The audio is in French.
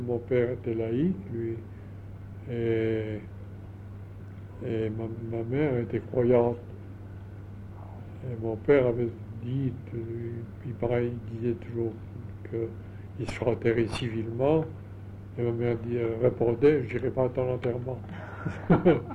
Mon père était laïque, lui, et, et ma mère était croyante. Et mon père avait dit, il paraît, il disait toujours qu'il se ferait enterrer civilement. Et ma mère répondait, je n'irai pas à ton enterrement.